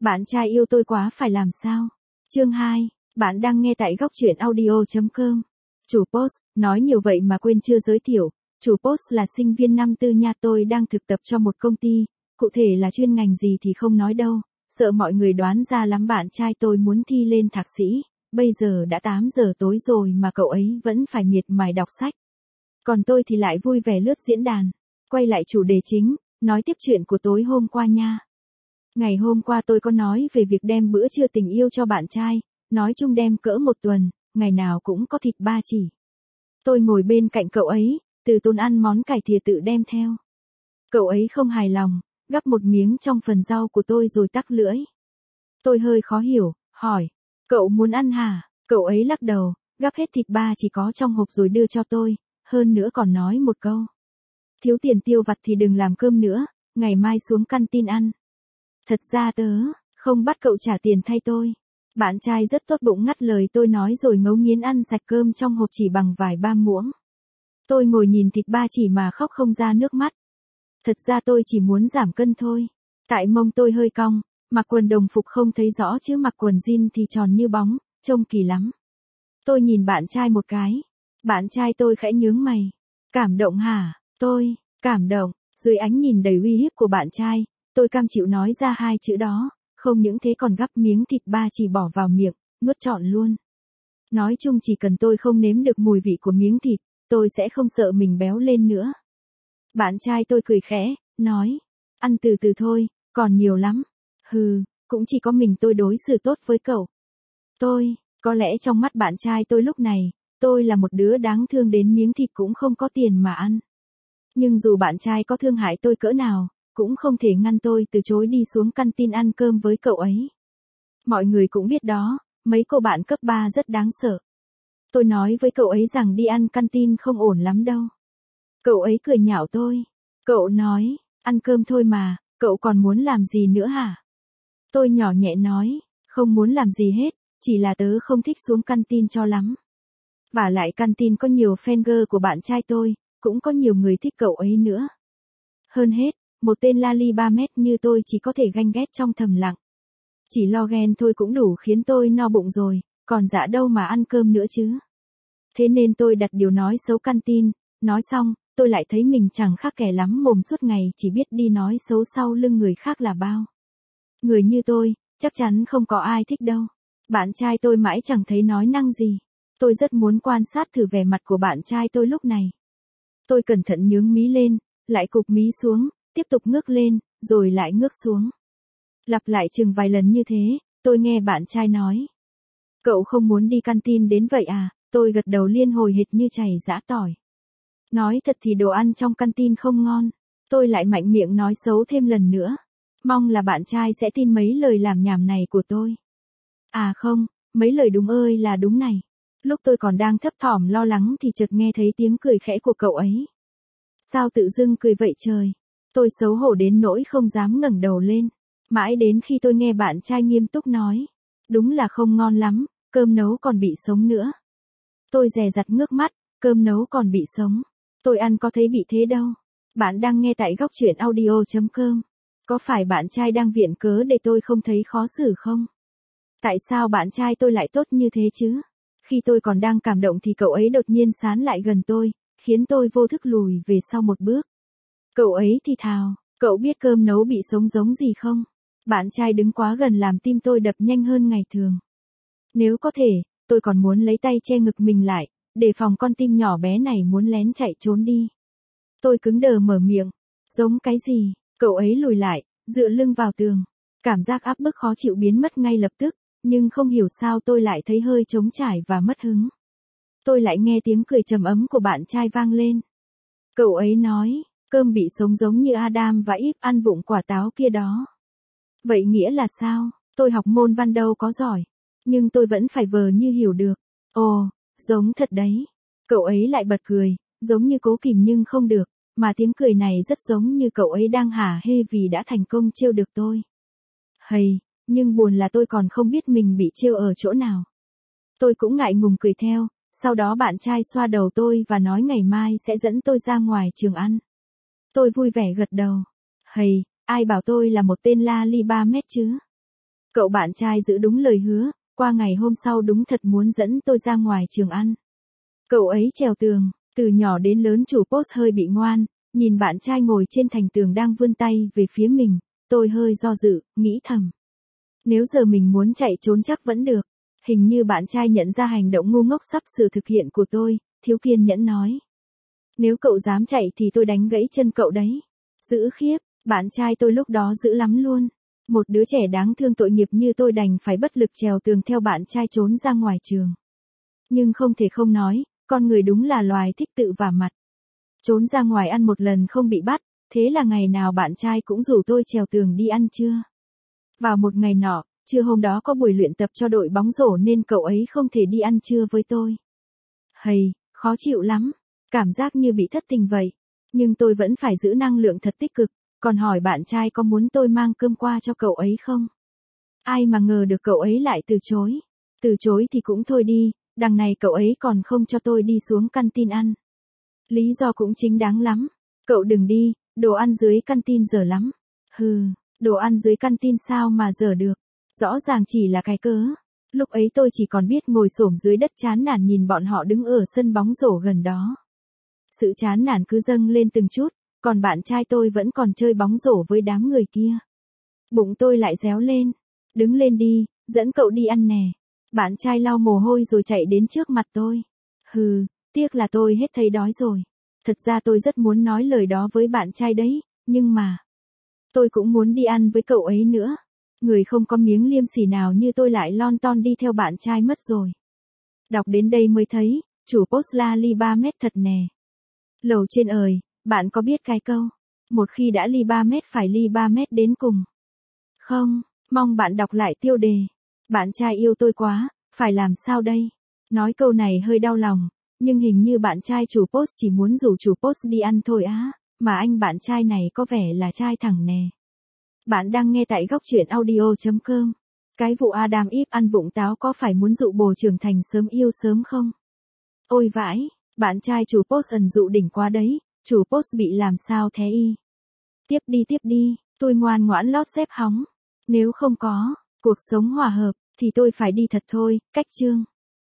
Bạn trai yêu tôi quá phải làm sao? Chương 2, bạn đang nghe tại góc truyện audio.com. Chủ post, nói nhiều vậy mà quên chưa giới thiệu. Chủ post là sinh viên năm tư nha, tôi đang thực tập cho một công ty, cụ thể là chuyên ngành gì thì không nói đâu, sợ mọi người đoán ra lắm. Bạn trai tôi muốn thi lên thạc sĩ, bây giờ đã 8 giờ tối rồi mà cậu ấy vẫn phải miệt mài đọc sách. Còn tôi thì lại vui vẻ lướt diễn đàn. Quay lại chủ đề chính, nói tiếp chuyện của tối hôm qua nha. Ngày hôm qua tôi có nói về việc đem bữa trưa tình yêu cho bạn trai, nói chung đem cỡ 1 tuần, ngày nào cũng có thịt ba chỉ. Tôi ngồi bên cạnh cậu ấy, từ tốn ăn món cải thìa tự đem theo. Cậu ấy không hài lòng, gắp một miếng trong phần rau của tôi rồi tắc lưỡi. Tôi hơi khó hiểu, hỏi, cậu muốn ăn hả? Cậu ấy lắc đầu, gắp hết thịt ba chỉ có trong hộp rồi đưa cho tôi, hơn nữa còn nói một câu. Thiếu tiền tiêu vặt thì đừng làm cơm nữa, ngày mai xuống canteen ăn. Thật ra tớ không bắt cậu trả tiền thay tôi. Bạn trai rất tốt bụng ngắt lời tôi nói rồi ngấu nghiến ăn sạch cơm trong hộp chỉ bằng vài ba muỗng. Tôi ngồi nhìn thịt ba chỉ mà khóc không ra nước mắt. Thật ra tôi chỉ muốn giảm cân thôi. Tại mông tôi hơi cong, mặc quần đồng phục không thấy rõ chứ mặc quần jean thì tròn như bóng, trông kỳ lắm. Tôi nhìn bạn trai một cái. Bạn trai tôi khẽ nhướng mày. Cảm động hả? Tôi, cảm động. Dưới ánh nhìn đầy uy hiếp của bạn trai, tôi cam chịu nói ra hai chữ đó, không những thế còn gắp miếng thịt ba chỉ bỏ vào miệng, nuốt trọn luôn. Nói chung chỉ cần tôi không nếm được mùi vị của miếng thịt, tôi sẽ không sợ mình béo lên nữa. Bạn trai tôi cười khẽ, nói, ăn từ từ thôi, còn nhiều lắm. Hừ, cũng chỉ có mình tôi đối xử tốt với cậu. Có lẽ trong mắt bạn trai tôi lúc này, tôi là một đứa đáng thương đến miếng thịt cũng không có tiền mà ăn. Nhưng dù bạn trai có thương hại tôi cỡ nào, cũng không thể ngăn tôi từ chối đi xuống canteen ăn cơm với cậu ấy. Mọi người cũng biết đó, mấy cô bạn cấp 3 rất đáng sợ. Tôi nói với cậu ấy rằng đi ăn canteen không ổn lắm đâu. Cậu ấy cười nhạo tôi. Cậu nói, ăn cơm thôi mà, cậu còn muốn làm gì nữa hả? Tôi nhỏ nhẹ nói, không muốn làm gì hết, chỉ là tớ không thích xuống canteen cho lắm. Vả lại canteen có nhiều fan girl của bạn trai tôi, cũng có nhiều người thích cậu ấy nữa. Hơn hết, một tên lali 3 mét như tôi chỉ có thể ganh ghét trong thầm lặng. Chỉ lo ghen thôi cũng đủ khiến tôi no bụng rồi, còn dạ đâu mà ăn cơm nữa chứ. Thế nên tôi đặt điều nói xấu canteen, nói xong, tôi lại thấy mình chẳng khác kẻ lắm mồm suốt ngày chỉ biết đi nói xấu sau lưng người khác là bao. Người như tôi, chắc chắn không có ai thích đâu. Bạn trai tôi mãi chẳng thấy nói năng gì. Tôi rất muốn quan sát thử vẻ mặt của bạn trai tôi lúc này. Tôi cẩn thận nhướng mí lên, lại cụp mí xuống, tiếp tục ngước lên, rồi lại ngước xuống. Lặp lại chừng vài lần như thế, tôi nghe bạn trai nói. Cậu không muốn đi canteen đến vậy à? Tôi gật đầu liên hồi hệt như chày giã tỏi. Nói thật thì đồ ăn trong canteen không ngon. Tôi lại mạnh miệng nói xấu thêm lần nữa. Mong là bạn trai sẽ tin mấy lời làm nhảm này của tôi. À không, mấy lời đúng ơi là đúng này. Lúc tôi còn đang thấp thỏm lo lắng thì chợt nghe thấy tiếng cười khẽ của cậu ấy. Sao tự dưng cười vậy trời? Tôi xấu hổ đến nỗi không dám ngẩng đầu lên. Mãi đến khi tôi nghe bạn trai nghiêm túc nói. Đúng là không ngon lắm, cơm nấu còn bị sống nữa. Tôi dè dặt ngước mắt, cơm nấu còn bị sống. Tôi ăn có thấy bị thế đâu. Bạn đang nghe tại góc truyện audio.com. Có phải bạn trai đang viện cớ để tôi không thấy khó xử không? Tại sao bạn trai tôi lại tốt như thế chứ? Khi tôi còn đang cảm động thì cậu ấy đột nhiên sán lại gần tôi, khiến tôi vô thức lùi về sau một bước. Cậu ấy thì thào, cậu biết cơm nấu bị sống giống gì không? Bạn trai đứng quá gần làm tim tôi đập nhanh hơn ngày thường. Nếu có thể, tôi còn muốn lấy tay che ngực mình lại, để phòng con tim nhỏ bé này muốn lén chạy trốn đi. Tôi cứng đờ mở miệng, giống cái gì? Cậu ấy lùi lại, dựa lưng vào tường. Cảm giác áp bức khó chịu biến mất ngay lập tức, nhưng không hiểu sao tôi lại thấy hơi trống trải và mất hứng. Tôi lại nghe tiếng cười trầm ấm của bạn trai vang lên. Cậu ấy nói, cơm bị sống giống như Adam và Eve ăn vụng quả táo kia đó. Vậy nghĩa là sao? Tôi học môn văn đâu có giỏi, nhưng tôi vẫn phải vờ như hiểu được. Ồ, giống thật đấy. Cậu ấy lại bật cười, giống như cố kìm nhưng không được, mà tiếng cười này rất giống như cậu ấy đang hả hê vì đã thành công trêu được tôi. Hầy, nhưng buồn là tôi còn không biết mình bị trêu ở chỗ nào. Tôi cũng ngại ngùng cười theo, sau đó bạn trai xoa đầu tôi và nói ngày mai sẽ dẫn tôi ra ngoài trường ăn. Tôi vui vẻ gật đầu. Hầy, ai bảo tôi là một tên la li 3 mét chứ? Cậu bạn trai giữ đúng lời hứa, qua ngày hôm sau đúng thật muốn dẫn tôi ra ngoài trường ăn. Cậu ấy trèo tường, từ nhỏ đến lớn chủ post hơi bị ngoan, nhìn bạn trai ngồi trên thành tường đang vươn tay về phía mình, tôi hơi do dự, nghĩ thầm. Nếu giờ mình muốn chạy trốn chắc vẫn được. Hình như bạn trai nhận ra hành động ngu ngốc sắp sửa thực hiện của tôi, thiếu kiên nhẫn nói. Nếu cậu dám chạy thì tôi đánh gãy chân cậu đấy. Dữ khiếp, bạn trai tôi lúc đó dữ lắm luôn. Một đứa trẻ đáng thương tội nghiệp như tôi đành phải bất lực trèo tường theo bạn trai trốn ra ngoài trường. Nhưng không thể không nói, con người đúng là loài thích tự vả mặt. Trốn ra ngoài ăn một lần không bị bắt, thế là ngày nào bạn trai cũng rủ tôi trèo tường đi ăn trưa. Vào một ngày nọ, trưa hôm đó có buổi luyện tập cho đội bóng rổ nên cậu ấy không thể đi ăn trưa với tôi. Hầy, khó chịu lắm, cảm giác như bị thất tình vậy. Nhưng tôi vẫn phải giữ năng lượng thật tích cực, còn hỏi bạn trai có muốn tôi mang cơm qua cho cậu ấy không. Ai mà ngờ được cậu ấy lại từ chối. Từ chối thì cũng thôi đi, đằng này cậu ấy còn không cho tôi đi xuống canteen ăn. Lý do cũng chính đáng lắm. Cậu đừng đi, đồ ăn dưới canteen dở lắm. Hừ, đồ ăn dưới canteen sao mà dở được. Rõ ràng chỉ là cái cớ. Lúc ấy tôi chỉ còn biết ngồi xổm dưới đất chán nản nhìn bọn họ đứng ở sân bóng rổ gần đó. Sự chán nản cứ dâng lên từng chút, còn bạn trai tôi vẫn còn chơi bóng rổ với đám người kia. Bụng tôi lại réo lên. Đứng lên đi, dẫn cậu đi ăn nè. Bạn trai lau mồ hôi rồi chạy đến trước mặt tôi. Hừ, tiếc là tôi hết thấy đói rồi. Thật ra tôi rất muốn nói lời đó với bạn trai đấy, nhưng mà tôi cũng muốn đi ăn với cậu ấy nữa. Người không có miếng liêm sỉ nào như tôi lại lon ton đi theo bạn trai mất rồi. Đọc đến đây mới thấy, chủ post la ly 3 mét thật nè. Lầu trên ơi, bạn có biết cái câu, một khi đã ly 3 mét phải ly 3 mét đến cùng. Không, mong bạn đọc lại tiêu đề. Bạn trai yêu tôi quá, phải làm sao đây? Nói câu này hơi đau lòng, nhưng hình như bạn trai chủ post chỉ muốn rủ chủ post đi ăn thôi á, mà anh bạn trai này có vẻ là trai thẳng nè. Bạn đang nghe tại góc truyện audio.com. Cái vụ Adam Eve ăn vụng táo có phải muốn dụ bồ trưởng thành sớm yêu sớm không? Ôi vãi, bạn trai chủ post ẩn dụ đỉnh quá đấy, chủ post bị làm sao thế y? Tiếp đi, tôi ngoan ngoãn lót xếp hóng. Nếu không có cuộc sống hòa hợp, thì tôi phải đi thật thôi, cách chương.